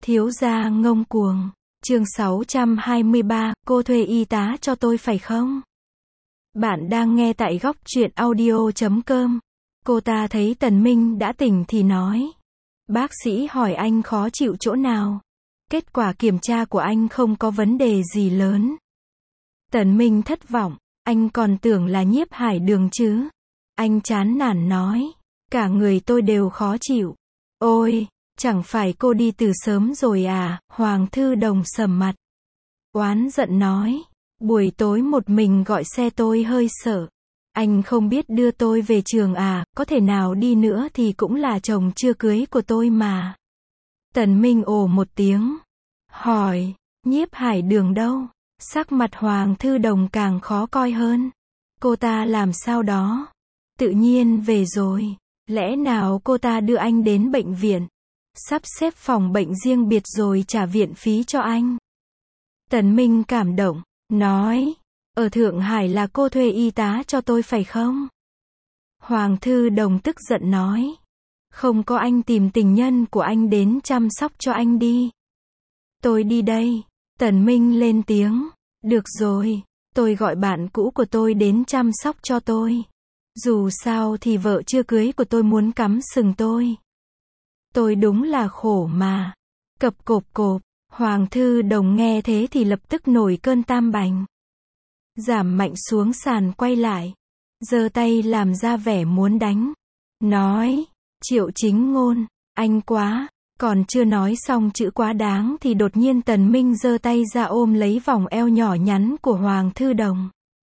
Thiếu gia ngông cuồng. Chương 623, cô thuê y tá cho tôi phải không? Bạn đang nghe tại góc truyện audio.com. Cô ta thấy Tần Minh đã tỉnh thì nói. Bác sĩ hỏi anh khó chịu chỗ nào? Kết quả kiểm tra của anh không có vấn đề gì lớn. Tần Minh thất vọng, anh còn tưởng là nhiếp hải đường chứ. Anh chán nản nói, cả người tôi đều khó chịu. Ôi, chẳng phải cô đi từ sớm rồi à? Hoàng Thư Đồng sầm mặt, oán giận nói, buổi tối một mình gọi xe tôi hơi sợ. Anh không biết đưa tôi về trường à? Có thể nào đi nữa thì cũng là chồng chưa cưới của tôi mà. Tần Minh ồ một tiếng, hỏi, nhiếp hải đường đâu? Sắc mặt Hoàng Thư Đồng càng khó coi hơn. Cô ta làm sao đó? Tự nhiên về rồi. Lẽ nào cô ta đưa anh đến bệnh viện? Sắp xếp phòng bệnh riêng biệt rồi trả viện phí cho anh. Tần Minh cảm động, nói, ở Thượng Hải là cô thuê y tá cho tôi phải không? Hoàng Thư Đồng tức giận nói, không có anh tìm tình nhân của anh đến chăm sóc cho anh đi. Tôi đi đây. Tần Minh lên tiếng, được rồi, tôi gọi bạn cũ của tôi đến chăm sóc cho tôi. Dù sao thì vợ chưa cưới của tôi muốn cắm sừng tôi. Tôi đúng là khổ mà. Cập cộp cộp, Hoàng Thư Đồng nghe thế thì lập tức nổi cơn tam bành. Giảm mạnh xuống sàn quay lại. Giơ tay làm ra vẻ muốn đánh. Nói, Triệu Chính Ngôn, anh quá. Còn chưa nói xong chữ quá đáng thì đột nhiên Tần Minh giơ tay ra ôm lấy vòng eo nhỏ nhắn của Hoàng Thư Đồng.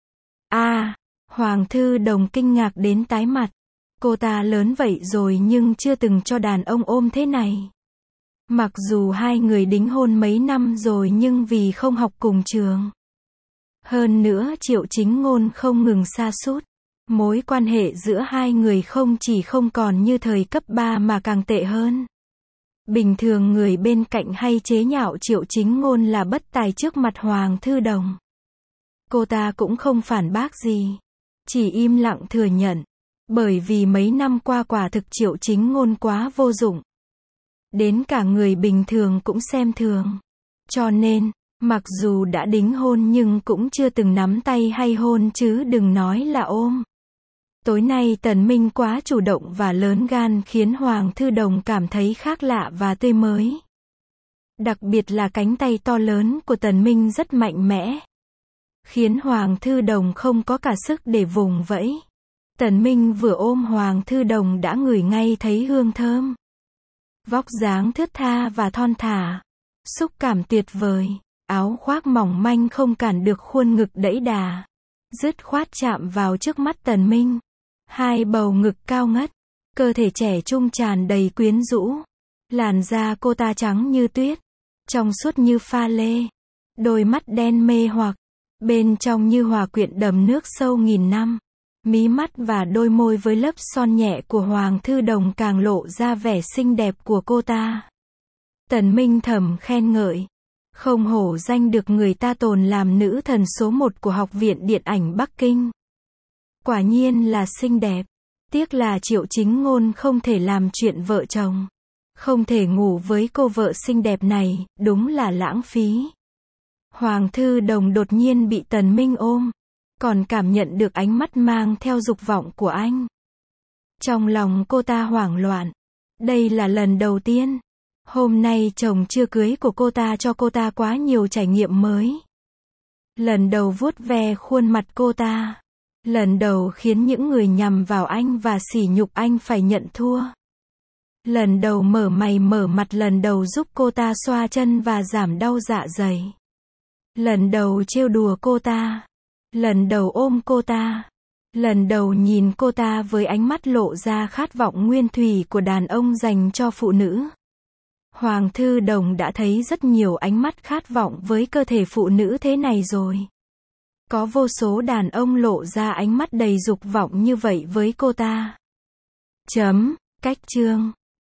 Hoàng Thư Đồng kinh ngạc đến tái mặt. Cô ta lớn vậy rồi nhưng chưa từng cho đàn ông ôm thế này. Mặc dù hai người đính hôn mấy năm rồi nhưng vì không học cùng trường. Hơn nữa Triệu Chính Ngôn không ngừng sa sút. Mối quan hệ giữa hai người không chỉ không còn như thời cấp 3 mà càng tệ hơn. Bình thường người bên cạnh hay chế nhạo Triệu Chính Ngôn là bất tài trước mặt Hoàng Thư Đồng. Cô ta cũng không phản bác gì. Chỉ im lặng thừa nhận. Bởi vì mấy năm qua quả thực Triệu Chính Ngôn quá vô dụng. Đến cả người bình thường cũng xem thường. Cho nên, mặc dù đã đính hôn nhưng cũng chưa từng nắm tay hay hôn chứ đừng nói là ôm. Tối nay Tần Minh quá chủ động và lớn gan khiến Hoàng Thư Đồng cảm thấy khác lạ và tươi mới. Đặc biệt là cánh tay to lớn của Tần Minh rất mạnh mẽ. Khiến Hoàng Thư Đồng không có cả sức để vùng vẫy. Tần Minh vừa ôm Hoàng Thư Đồng đã ngửi ngay thấy hương thơm. Vóc dáng thướt tha và thon thả. Xúc cảm tuyệt vời. Áo khoác mỏng manh không cản được khuôn ngực đẫy đà. Dứt khoát chạm vào trước mắt Tần Minh. Hai bầu ngực cao ngất. Cơ thể trẻ trung tràn đầy quyến rũ. Làn da cô ta trắng như tuyết. Trong suốt như pha lê. Đôi mắt đen mê hoặc. Bên trong như hòa quyện đầm nước sâu nghìn năm. Mí mắt và đôi môi với lớp son nhẹ của Hoàng Thư Đồng càng lộ ra vẻ xinh đẹp của cô ta. Tần Minh thầm khen ngợi. Không hổ danh được người ta tồn làm nữ thần số 1 của Học viện Điện ảnh Bắc Kinh. Quả nhiên là xinh đẹp. Tiếc là Triệu Chính Ngôn không thể làm chuyện vợ chồng. Không thể ngủ với cô vợ xinh đẹp này, đúng là lãng phí. Hoàng Thư Đồng đột nhiên bị Tần Minh ôm. Còn cảm nhận được ánh mắt mang theo dục vọng của anh. Trong lòng cô ta hoảng loạn. Đây là lần đầu tiên. Hôm nay chồng chưa cưới của cô ta cho cô ta quá nhiều trải nghiệm mới. Lần đầu vuốt ve khuôn mặt cô ta. Lần đầu khiến những người nhằm vào anh và sỉ nhục anh phải nhận thua. Lần đầu mở mày mở mặt, lần đầu giúp cô ta xoa chân và giảm đau dạ dày. Lần đầu trêu đùa cô ta. Lần đầu ôm cô ta. Lần đầu nhìn cô ta với ánh mắt lộ ra khát vọng nguyên thủy của đàn ông dành cho phụ nữ. Hoàng Thư Đồng đã thấy rất nhiều ánh mắt khát vọng với cơ thể phụ nữ thế này rồi. Có vô số đàn ông lộ ra ánh mắt đầy dục vọng như vậy với cô ta. Cách chương